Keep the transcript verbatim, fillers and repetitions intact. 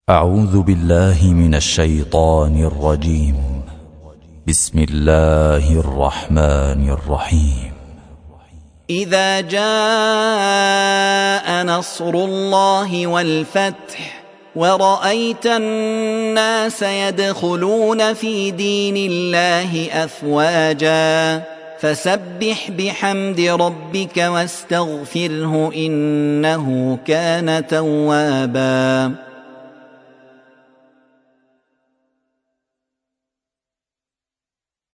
أعوذ بالله من الشيطان الرجيم. بسم الله الرحمن الرحيم. إذا جاء نصر الله والفتح ورأيت الناس يدخلون في دين الله أفواجا فسبح بحمد ربك واستغفره إنه كان توابا.